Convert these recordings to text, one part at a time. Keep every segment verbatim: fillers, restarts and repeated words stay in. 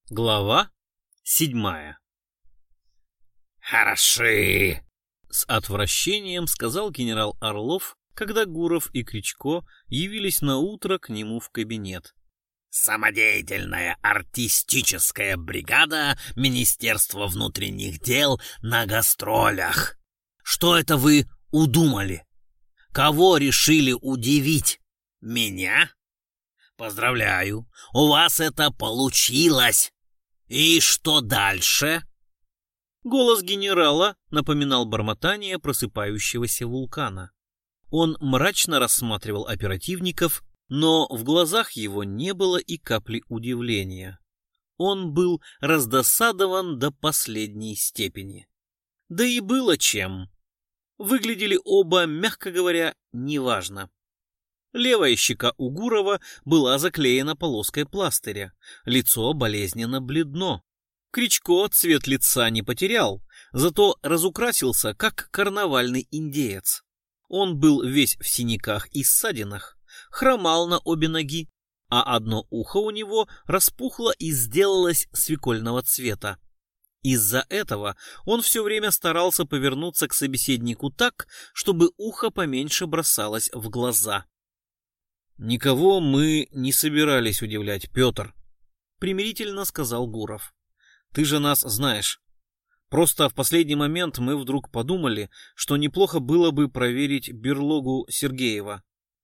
Глава седьмая. «Хороши!» — с отвращением сказал генерал Орлов, когда Гуров и Кричко явились наутро к нему в кабинет. «Самодеятельная артистическая бригада Министерства внутренних дел на гастролях. Что это вы удумали? Кого решили удивить? Меня? Поздравляю, у вас это получилось. И что дальше?» Голос генерала напоминал бормотание просыпающегося вулкана. Он мрачно рассматривал оперативников, но в глазах его не было и капли удивления. Он был раздосадован до последней степени. Да и было чем. Выглядели оба, мягко говоря, неважно. Левая щека у Гурова была заклеена полоской пластыря, лицо болезненно бледно. Кричко цвет лица не потерял, зато разукрасился, как карнавальный индеец. Он был весь в синяках и ссадинах, хромал на обе ноги, а одно ухо у него распухло и сделалось свекольного цвета. Из-за этого он все время старался повернуться к собеседнику так, чтобы ухо поменьше бросалось в глаза. «Никого мы не собирались удивлять, Петр», — примирительно сказал Гуров. «Ты же нас знаешь. Просто в последний момент мы вдруг подумали, что неплохо было бы проверить берлогу Сергеева».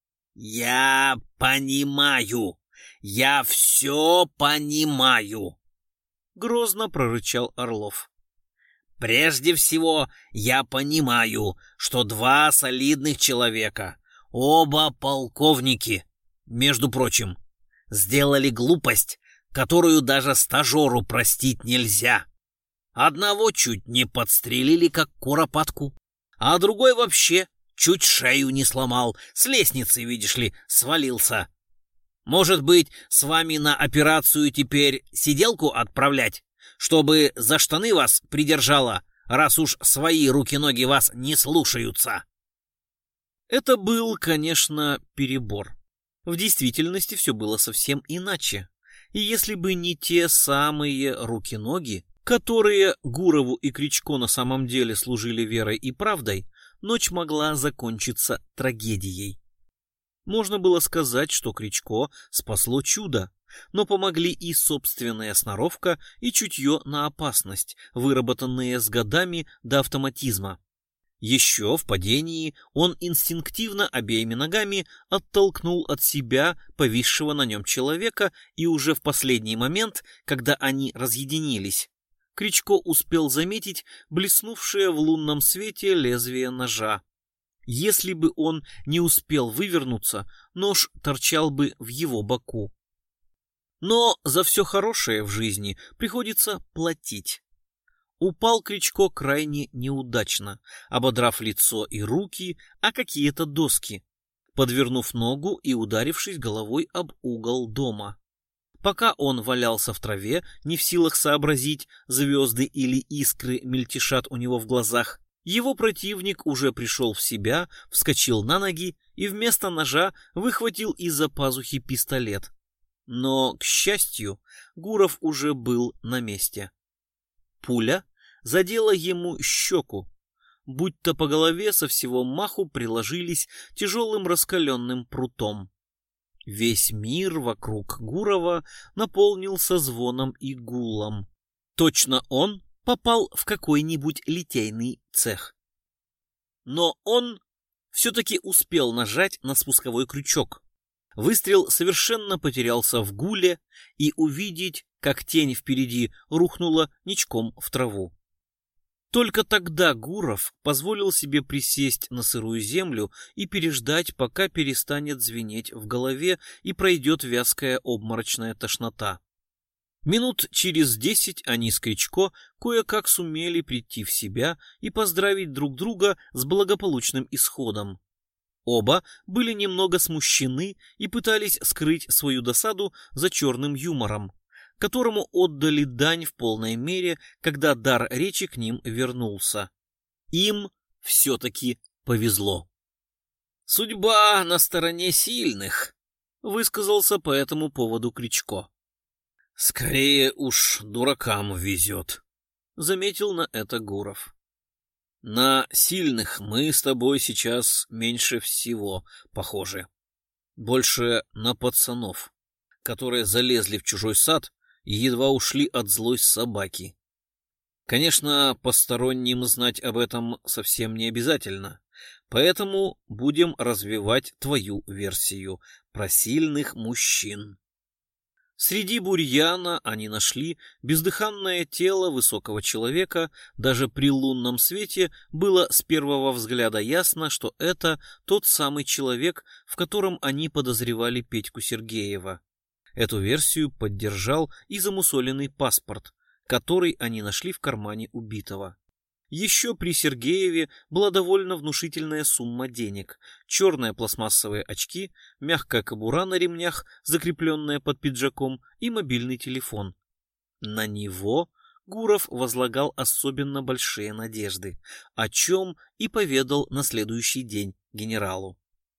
«Я понимаю! Я все понимаю!» — грозно прорычал Орлов. «Прежде всего, я понимаю, что два солидных человека, оба полковники, между прочим, сделали глупость, которую даже стажеру простить нельзя. Одного чуть не подстрелили, как куропатку, а другой вообще чуть шею не сломал, с лестницы, видишь ли, свалился. Может быть, с вами на операцию теперь сиделку отправлять, чтобы за штаны вас придержала, раз уж свои руки-ноги вас не слушаются?» Это был, конечно, перебор. В действительности все было совсем иначе. И если бы не те самые руки-ноги, которые Гурову и Кричко на самом деле служили верой и правдой, ночь могла закончиться трагедией. Можно было сказать, что Кричко спасло чудо, но помогли и собственная сноровка, и чутье на опасность, выработанные с годами до автоматизма. Еще в падении он инстинктивно обеими ногами оттолкнул от себя повисшего на нем человека, и уже в последний момент, когда они разъединились, Кричко успел заметить блеснувшее в лунном свете лезвие ножа. Если бы он не успел вывернуться, нож торчал бы в его боку. Но за все хорошее в жизни приходится платить. Упал Кричко крайне неудачно, ободрав лицо и руки о какие-то доски, подвернув ногу и ударившись головой об угол дома. Пока он валялся в траве, не в силах сообразить, звезды или искры мельтешат у него в глазах, его противник уже пришел в себя, вскочил на ноги и вместо ножа выхватил из-за пазухи пистолет. Но, к счастью, Гуров уже был на месте. Пуля задела ему щеку, будто по голове со всего маху приложились тяжелым раскаленным прутом. Весь мир вокруг Гурова наполнился звоном и гулом. Точно он попал в какой-нибудь литейный цех. Но он все-таки успел нажать на спусковой крючок. Выстрел совершенно потерялся в гуле, и увидеть, как тень впереди рухнула ничком в траву. Только тогда Гуров позволил себе присесть на сырую землю и переждать, пока перестанет звенеть в голове и пройдет вязкая обморочная тошнота. Минут через десять они с Кричко кое-как сумели прийти в себя и поздравить друг друга с благополучным исходом. Оба были немного смущены и пытались скрыть свою досаду за черным юмором, которому отдали дань в полной мере, когда дар речи к ним вернулся. Им все-таки повезло. «Судьба на стороне сильных», — высказался по этому поводу Кричко. Скорее уж дуракам везет, — заметил на это Гуров. На сильных мы с тобой сейчас меньше всего похожи. Больше на пацанов, которые залезли в чужой сад и едва ушли от злой собаки. Конечно, посторонним знать об этом совсем не обязательно, поэтому будем развивать твою версию про сильных мужчин. Среди бурьяна они нашли бездыханное тело высокого человека. Даже при лунном свете было с первого взгляда ясно, что это тот самый человек, в котором они подозревали Петьку Сергеева. Эту версию поддержал и замусоленный паспорт, который они нашли в кармане убитого. Еще при Сергееве была довольно внушительная сумма денег, черные пластмассовые очки, мягкая кобура на ремнях, закрепленная под пиджаком, и мобильный телефон. На него Гуров возлагал особенно большие надежды, о чем и поведал на следующий день генералу.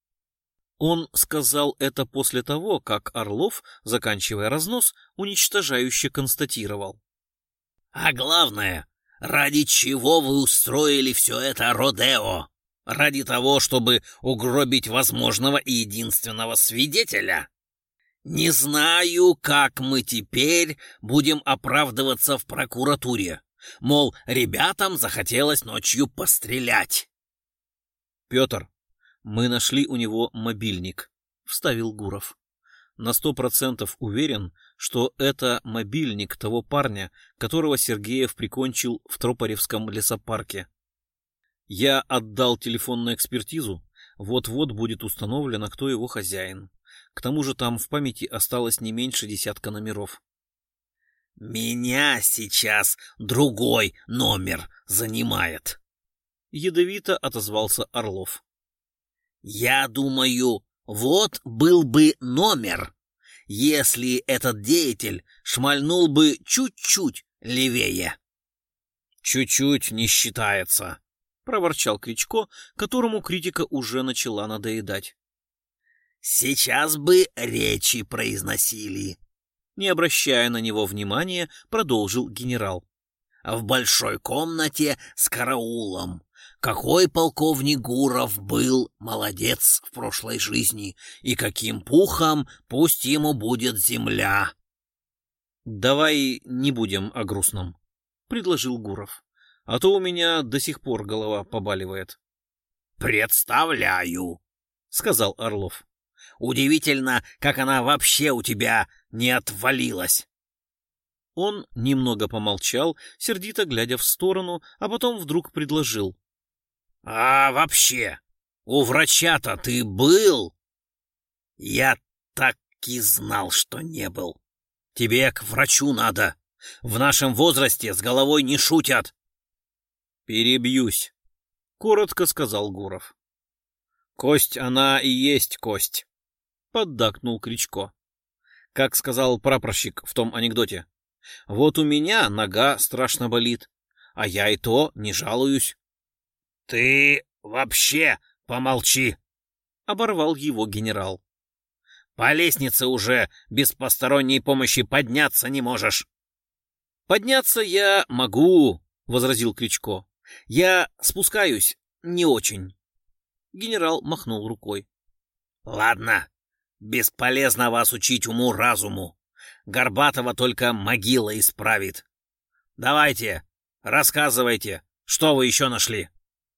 Он сказал это после того, как Орлов, заканчивая разнос, уничтожающе констатировал: «А главное, ради чего вы устроили все это родео? Ради того, чтобы угробить возможного и единственного свидетеля? Не знаю, как мы теперь будем оправдываться в прокуратуре. Мол, ребятам захотелось ночью пострелять». «Петр, мы нашли у него мобильник», — вставил Гуров. «На сто процентов уверен, что это мобильник того парня, которого Сергеев прикончил в Тропаревском лесопарке. Я отдал телефонную экспертизу, вот-вот будет установлено, кто его хозяин. К тому же там в памяти осталось не меньше десятка номеров». «Меня сейчас другой номер занимает», — ядовито отозвался Орлов. «Я думаю, вот был бы номер, если этот деятель шмальнул бы чуть-чуть левее». «Чуть-чуть не считается», — проворчал Кричко, которому критика уже начала надоедать. «Сейчас бы речи произносили», — не обращая на него внимания, продолжил генерал. «В большой комнате с караулом. Какой полковник Гуров был молодец в прошлой жизни, и каким пухом пусть ему будет земля». «Давай не будем о грустном», — предложил Гуров, «а то у меня до сих пор голова побаливает». «Представляю», — сказал Орлов. «Удивительно, как она вообще у тебя не отвалилась». Он немного помолчал, сердито глядя в сторону, а потом вдруг предложил: «А вообще, у врача-то ты был?» «Я так и знал, что не был. Тебе к врачу надо. В нашем возрасте с головой не шутят». «Перебьюсь», — коротко сказал Гуров. «Кость она и есть кость», — поддакнул Кричко. «Как сказал прапорщик в том анекдоте: вот у меня нога страшно болит, а я и то не жалуюсь». «Ты вообще помолчи», — оборвал его генерал. «По лестнице уже без посторонней помощи подняться не можешь». «Подняться я могу», — возразил Кричко. «Я спускаюсь не очень». Генерал махнул рукой. «Ладно, бесполезно вас учить уму-разуму. Горбатова только могила исправит. Давайте, рассказывайте, что вы еще нашли».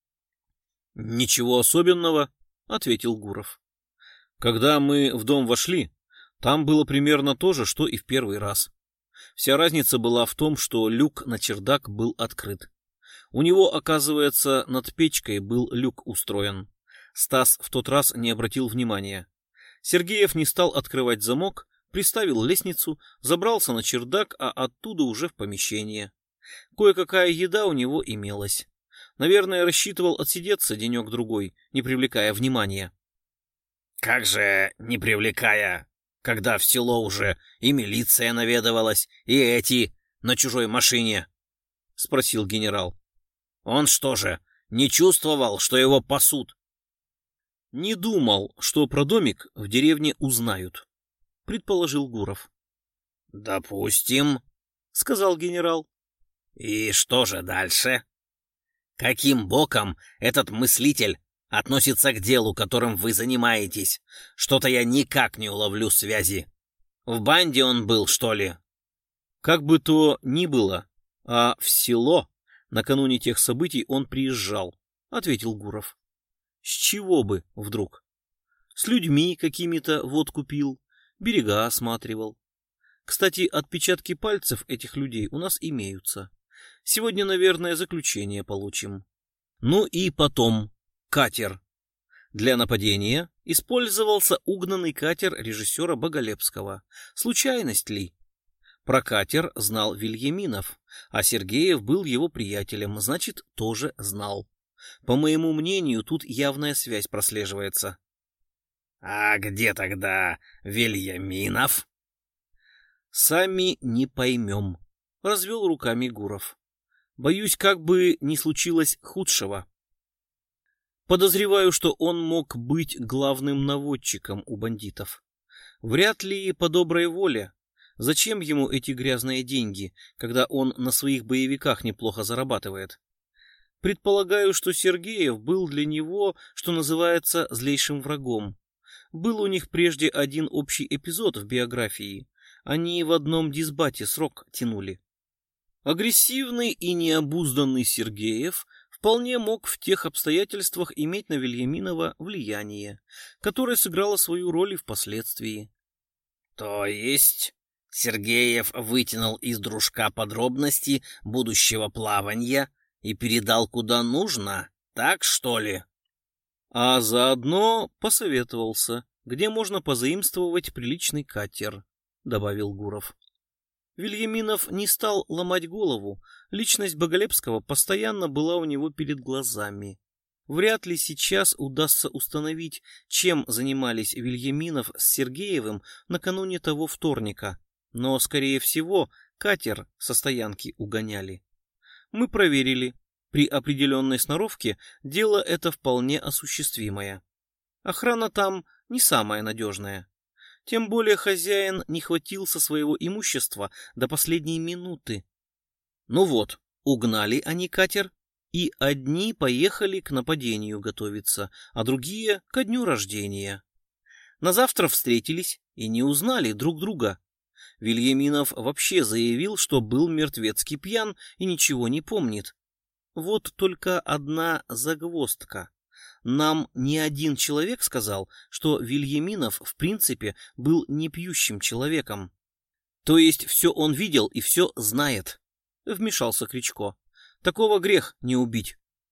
«Ничего особенного», — ответил Гуров. «Когда мы в дом вошли, там было примерно то же, что и в первый раз. Вся разница была в том, что люк на чердак был открыт. У него, оказывается, над печкой был люк устроен. Стас в тот раз не обратил внимания. Сергеев не стал открывать замок, приставил лестницу, забрался на чердак, а оттуда уже в помещение. Кое-какая еда у него имелась. Наверное, рассчитывал отсидеться денек-другой, не привлекая внимания». «Как же не привлекая, когда в село уже и милиция наведывалась, и эти на чужой машине?» — спросил генерал. «Он что же, не чувствовал, что его пасут?» «Не думал, что про домик в деревне узнают», — предположил Гуров. Допустим, сказал генерал. И что же дальше? Каким боком этот мыслитель относится к делу, которым вы занимаетесь? Что-то я никак не уловлю связи. В банде он был, что ли? Как бы то ни было, а в село накануне тех событий он приезжал, ответил Гуров. С чего бы вдруг? С людьми какими-то водку пил, берега осматривал. Кстати, отпечатки пальцев этих людей у нас имеются. Сегодня, наверное, заключение получим. Ну и потом, катер. Для нападения использовался угнанный катер режиссера Боголепского. Случайность ли? Про катер знал Вильяминов, а Сергеев был его приятелем, значит, тоже знал. По моему мнению, тут явная связь прослеживается. А где тогда Вильяминов? Сами не поймем, развел руками Гуров. Боюсь, как бы не случилось худшего. Подозреваю, что он мог быть главным наводчиком у бандитов. Вряд ли по доброй воле. Зачем ему эти грязные деньги, когда он на своих боевиках неплохо зарабатывает? Предполагаю, что Сергеев был для него, что называется, злейшим врагом. Был у них прежде один общий эпизод в биографии. Они в одном дисбате срок тянули. Агрессивный и необузданный Сергеев вполне мог в тех обстоятельствах иметь на Вильяминова влияние, которое сыграло свою роль и впоследствии. То есть Сергеев вытянул из дружка подробности будущего плавания и передал куда нужно, так что ли? А заодно посоветовался, где можно позаимствовать приличный катер, добавил Гуров. Вильяминов не стал ломать голову, личность Боголепского постоянно была у него перед глазами. Вряд ли сейчас удастся установить, чем занимались Вильяминов с Сергеевым накануне того вторника, но, скорее всего, катер со стоянки угоняли. Мы проверили. При определенной сноровке дело это вполне осуществимое. Охрана там не самая надежная. Тем более хозяин не хватился своего имущества до последней минуты. Ну вот, угнали они катер, и одни поехали к нападению готовиться, а другие — ко дню рождения. На завтра встретились и не узнали друг друга. Вильяминов вообще заявил, что был мертвецки пьян и ничего не помнит. Вот только одна загвоздка. Нам ни один человек сказал, что Вильяминов в принципе был не пьющим человеком. То есть все он видел и все знает, — вмешался Кричко. Такого грех не убить.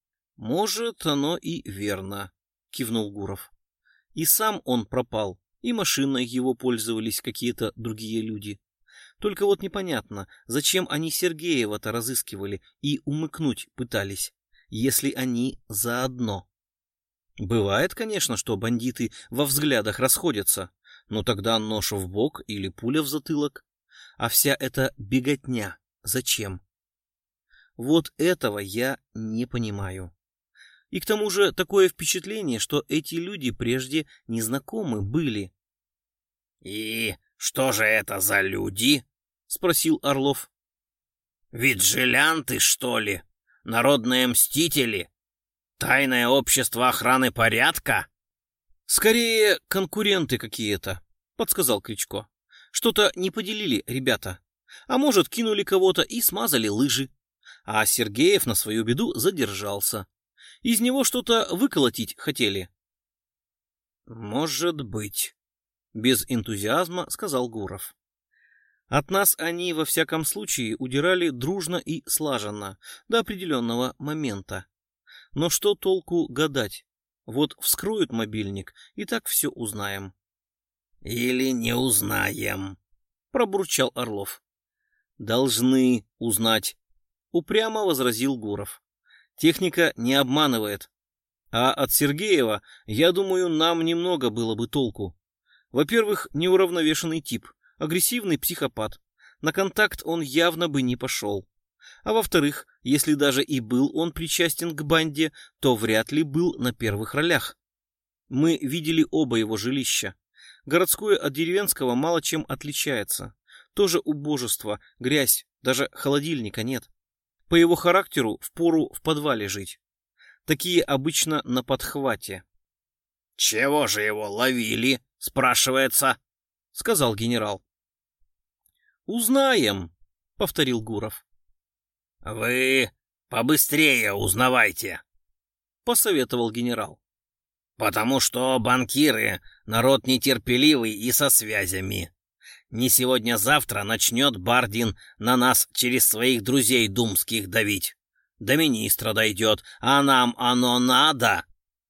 Может, оно и верно, — кивнул Гуров. И сам он пропал, и машиной его пользовались какие-то другие люди. Только вот непонятно, зачем они Сергеева-то разыскивали и умыкнуть пытались, если они заодно. Бывает, конечно, что бандиты во взглядах расходятся, но тогда нож в бок или пуля в затылок. А вся эта беготня зачем? Вот этого я не понимаю. И к тому же такое впечатление, что эти люди прежде незнакомы были. — И что же это за люди? — спросил Орлов. — Виджилянты, что ли? Народные мстители? Тайное общество охраны порядка? — Скорее, конкуренты какие-то, — подсказал Кричко. — Что-то не поделили ребята. А может, кинули кого-то и смазали лыжи. А Сергеев на свою беду задержался. Из него что-то выколотить хотели. — Может быть, — без энтузиазма сказал Гуров. От нас они, во всяком случае, удирали дружно и слаженно, до определенного момента. Но что толку гадать? Вот вскроют мобильник, и так все узнаем. — Или не узнаем, — пробурчал Орлов. — Должны узнать, — упрямо возразил Гуров. Техника не обманывает. А от Сергеева, я думаю, нам немного было бы толку. Во-первых, неуравновешенный тип, агрессивный психопат. На контакт он явно бы не пошел. А во-вторых, если даже и был он причастен к банде, то вряд ли был на первых ролях. Мы видели оба его жилища. Городское от деревенского мало чем отличается. Тоже убожество, грязь, даже холодильника нет. По его характеру впору в подвале жить. Такие обычно на подхвате. — Чего же его ловили, спрашивается? — сказал генерал. — Узнаем, — повторил Гуров. — Вы побыстрее узнавайте, — посоветовал генерал. — Потому что банкиры — народ нетерпеливый и со связями. Не сегодня-завтра начнет Бардин на нас через своих друзей думских давить. До министра дойдет, а нам оно надо.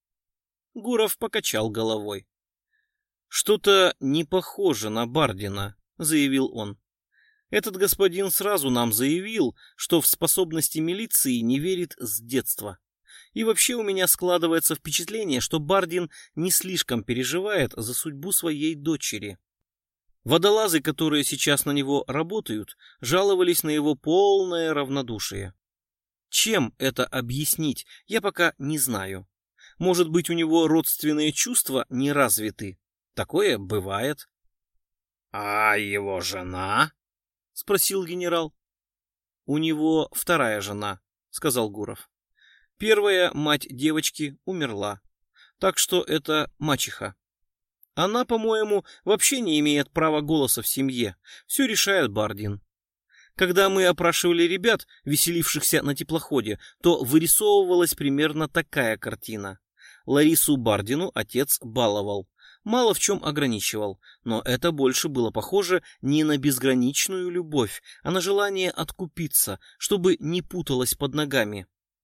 Гуров покачал головой. — Что-то не похоже на Бардина, — заявил он. Этот господин сразу нам заявил, что в способности милиции не верит с детства. И вообще у меня складывается впечатление, что Бардин не слишком переживает за судьбу своей дочери. Водолазы, которые сейчас на него работают, жаловались на его полное равнодушие. Чем это объяснить, я пока не знаю. Может быть, у него родственные чувства не развиты. Такое бывает. — А его жена? — спросил генерал. — У него вторая жена, — сказал Гуров. Первая, мать девочки, умерла. Так что это мачеха. Она, по-моему, вообще не имеет права голоса в семье. Все решает Бардин. Когда мы опрашивали ребят, веселившихся на теплоходе, то вырисовывалась примерно такая картина. Ларису Бардину отец баловал, мало в чем ограничивал, но это больше было похоже не на безграничную любовь, а на желание откупиться, чтобы не путалась под ногами.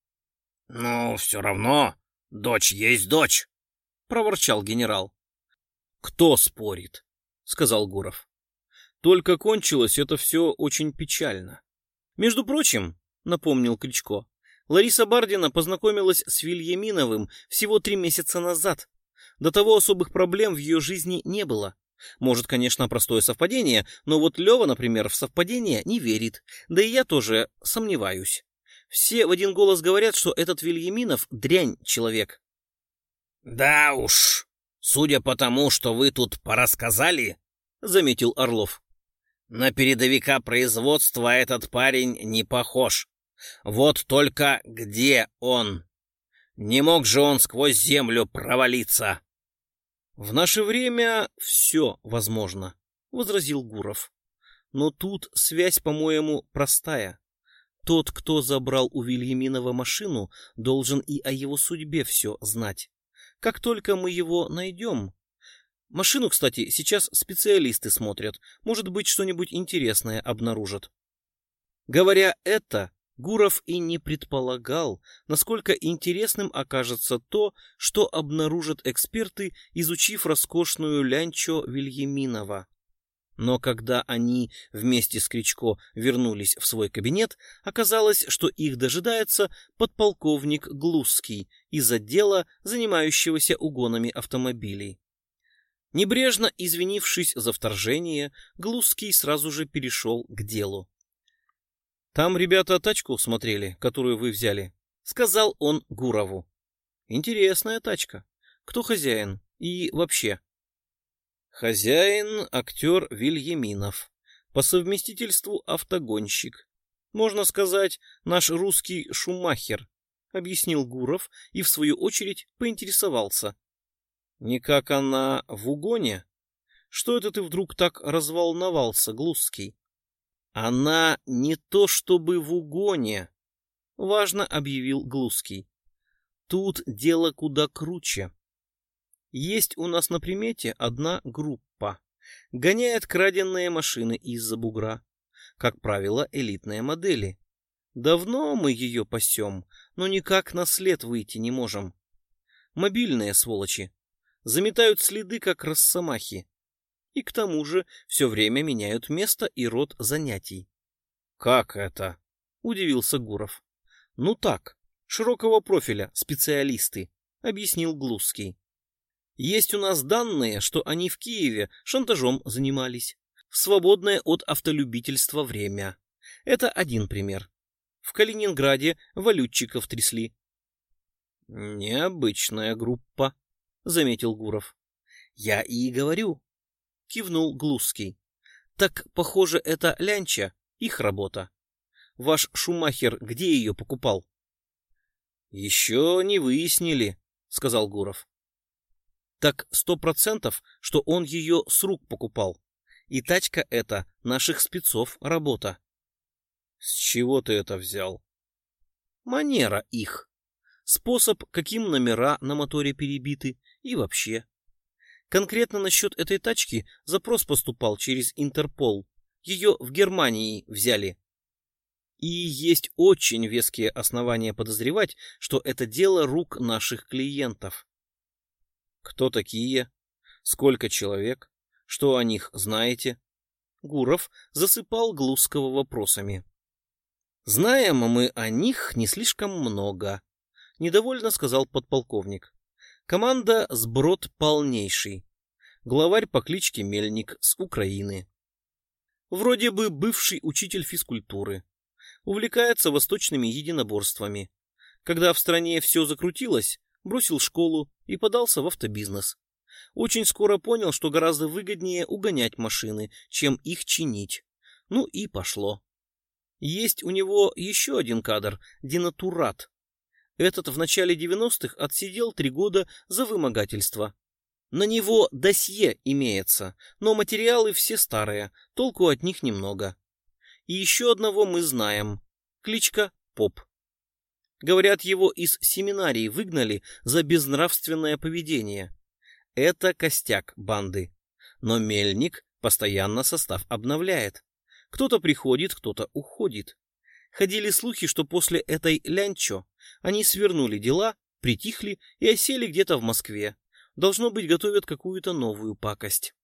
— Ну, все равно, дочь есть дочь, — проворчал генерал. — Кто спорит? — сказал Гуров. Только кончилось это все очень печально. Между прочим, — напомнил Кричко, — Лариса Бардина познакомилась с Вильяминовым всего три месяца назад. До того особых проблем в ее жизни не было. Может, конечно, простое совпадение, но вот Лева, например, в совпадение не верит. Да и я тоже сомневаюсь. Все в один голос говорят, что этот Вильяминов дрянь человек. — Да уж, судя по тому, что вы тут порассказали, — заметил Орлов, — на передовика производства этот парень не похож. Вот только где он? Не мог же он сквозь землю провалиться? — В наше время все возможно, — возразил Гуров. Но тут связь, по-моему, простая. Тот, кто забрал у Вильяминова машину, должен и о его судьбе все знать. Как только мы его найдем... Машину, кстати, сейчас специалисты смотрят. Может быть, что-нибудь интересное обнаружат. Говоря это, Гуров и не предполагал, насколько интересным окажется то, что обнаружат эксперты, изучив роскошную лянчо Вильяминова. Но когда они вместе с Кричко вернулись в свой кабинет, оказалось, что их дожидается подполковник Глузский из отдела, занимающегося угонами автомобилей. Небрежно извинившись за вторжение, Глузский сразу же перешел к делу. — Там ребята тачку смотрели, которую вы взяли, — сказал он Гурову. — Интересная тачка. Кто хозяин? И вообще... Хозяин — актер Вильяминов, по совместительству автогонщик. Можно сказать, наш русский Шумахер, — объяснил Гуров и, в свою очередь, поинтересовался. — Никак она в угоне? Что это ты вдруг так разволновался, Глузский? — Она не то чтобы в угоне, — важно объявил Глузский. Тут дело куда круче. Есть у нас на примете одна группа. Гоняет краденные машины из-за бугра. Как правило, элитные модели. Давно мы ее пасем, но никак на след выйти не можем. Мобильные сволочи. Заметают следы, как росомахи. И к тому же все время меняют место и род занятий. — Как это? — удивился Гуров. — Ну так, широкого профиля специалисты, — объяснил Глузский. Есть у нас данные, что они в Киеве шантажом занимались. В свободное от автолюбительства время. Это один пример. В Калининграде валютчиков трясли. — Необычная группа, — заметил Гуров. — Я и говорю, — кивнул Глузский. Так, похоже, это лянча, их работа. Ваш Шумахер где ее покупал? Еще не выяснили, сказал Гуров. Так сто процентов, что он ее с рук покупал. И тачка эта наших спецов работа. С чего ты это взял? Манера их. Способ, каким номера на моторе перебиты и вообще. Конкретно насчет этой тачки запрос поступал через Интерпол. Ее в Германии взяли. И есть очень веские основания подозревать, что это дело рук наших клиентов. Кто такие? Сколько человек? Что о них знаете? Гуров засыпал Глузского вопросами. Знаем мы о них не слишком много, недовольно сказал подполковник. Команда сброд полнейший. Главарь по кличке Мельник с Украины. Вроде бы бывший учитель физкультуры. Увлекается восточными единоборствами. Когда в стране все закрутилось, бросил школу и подался в автобизнес. Очень скоро понял, что гораздо выгоднее угонять машины, чем их чинить. Ну и пошло. Есть у него еще один кадр – денатурат. Этот в начале девяностых отсидел три года за вымогательство. На него досье имеется, но материалы все старые, толку от них немного. И еще одного мы знаем. Кличка Поп. Говорят, его из семинарии выгнали за безнравственное поведение. Это костяк банды. Но Мельник постоянно состав обновляет. Кто-то приходит, кто-то уходит. Ходили слухи, что после этой лянчо они свернули дела, притихли и осели где-то в Москве. Должно быть, готовят какую-то новую пакость.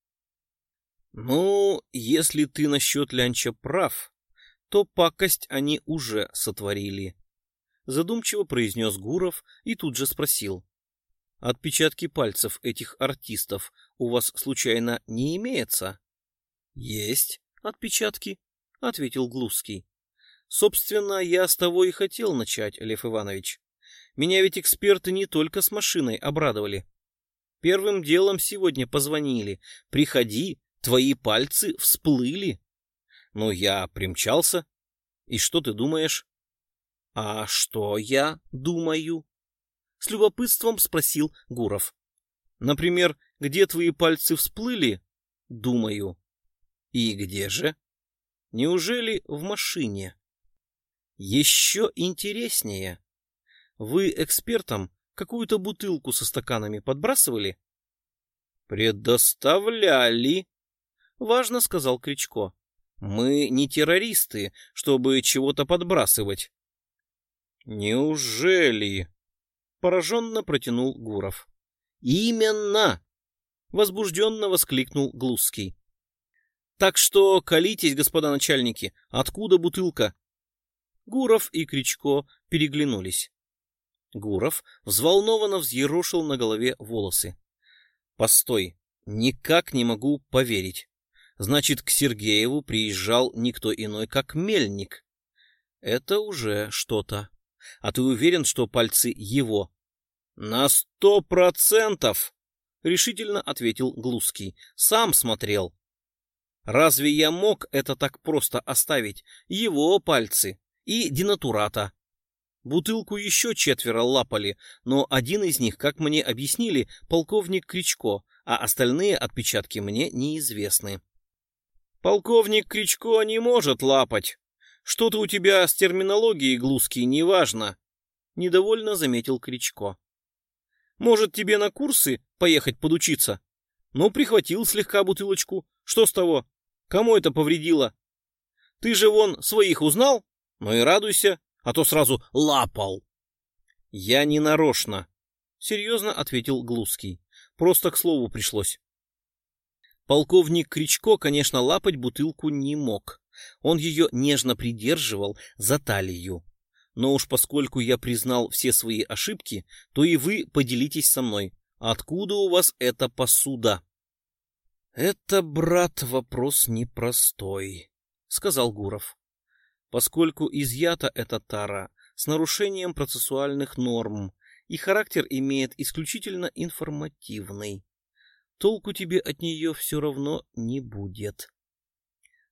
Ну, если ты насчет лянча прав, то пакость они уже сотворили. Задумчиво произнес Гуров и тут же спросил. Отпечатки пальцев этих артистов у вас случайно не имеется? Есть отпечатки, ответил Глузский. Собственно, я с того и хотел начать, Лев Иванович. Меня ведь эксперты не только с машиной обрадовали. Первым делом сегодня позвонили. Приходи, твои пальцы всплыли. Ну, я примчался. И что ты думаешь? А что я думаю? С любопытством спросил Гуров. Например, где твои пальцы всплыли? Думаю. И где же? Неужели в машине? Еще интереснее. Вы экспертам какую-то бутылку со стаканами подбрасывали? Предоставляли, важно сказал Кричко. Мы не террористы, чтобы чего-то подбрасывать. Неужели? Пораженно протянул Гуров. Именно! Возбужденно воскликнул Глузский. Так что колитесь, господа начальники, откуда бутылка? Гуров и Кричко переглянулись. Гуров взволнованно взъерошил на голове волосы. Постой, никак не могу поверить. Значит, к Сергееву приезжал никто иной, как Мельник. Это уже что-то. А ты уверен, что пальцы его? На сто процентов, решительно ответил Глузский. Сам смотрел. Разве я мог это так просто оставить? Его пальцы и денатурата. Бутылку еще четверо лапали, но один из них, как мне объяснили, полковник Кричко, а остальные отпечатки мне неизвестны. Полковник Кричко не может лапать. Что-то у тебя с терминологией, Глузский, неважно, недовольно заметил Кричко. Может, тебе на курсы поехать подучиться? Ну, прихватил слегка бутылочку. Что с того? Кому это повредило? Ты же вон своих узнал? Ну и радуйся, а то сразу лапал. Я не нарочно, серьезно ответил Глузский. Просто к слову пришлось. Полковник Кричко, конечно, лапать бутылку не мог. Он ее нежно придерживал за талию. Но уж поскольку я признал все свои ошибки, то и вы поделитесь со мной. Откуда у вас эта посуда? Это, брат, вопрос непростой, сказал Гуров. Поскольку изъята эта тара с нарушением процессуальных норм и характер имеет исключительно информативный, толку тебе от нее все равно не будет.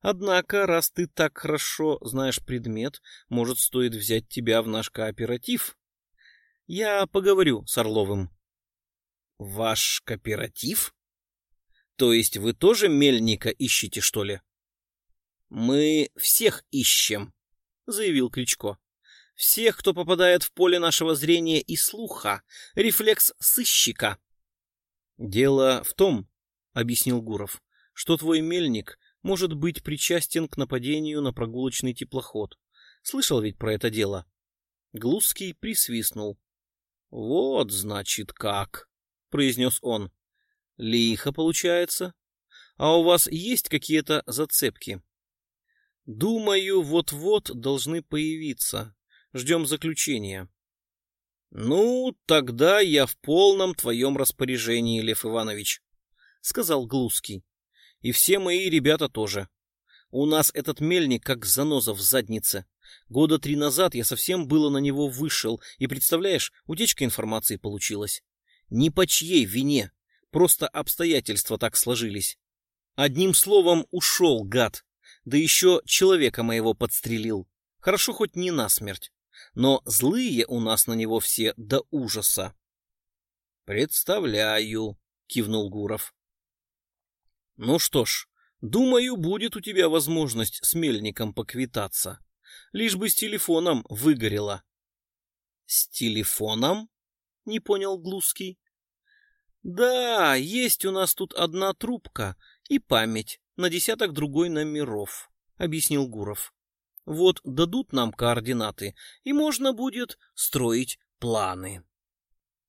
Однако, раз ты так хорошо знаешь предмет, может, стоит взять тебя в наш кооператив. Я поговорю с Орловым. Ваш кооператив? То есть вы тоже мельника ищете, что ли? Мы всех ищем, заявил Кличко. Всех, кто попадает в поле нашего зрения и слуха. Рефлекс сыщика. Дело в том, объяснил Гуров, что твой мельник может быть причастен к нападению на прогулочный теплоход. Слышал ведь про это дело? Глузский присвистнул. Вот, значит, как, произнес он. Лихо получается. А у вас есть какие-то зацепки? Думаю, вот-вот должны появиться. Ждем заключения. Ну, тогда я в полном твоем распоряжении, Лев Иванович, сказал Глузский. И все мои ребята тоже. У нас этот мельник как заноза в заднице. Года три назад я совсем было на него вышел, и, представляешь, утечка информации получилась. Ни по чьей вине, просто обстоятельства так сложились. Одним словом, ушел, гад, да еще человека моего подстрелил. Хорошо хоть не насмерть, но злые у нас на него все до ужаса. Представляю, кивнул Гуров. Ну что ж, думаю, будет у тебя возможность с мельником поквитаться. Лишь бы с телефоном выгорело. С телефоном? Не понял Глузский. Да, есть у нас тут одна трубка и память на десяток другой номеров, объяснил Гуров. Вот дадут нам координаты, и можно будет строить планы.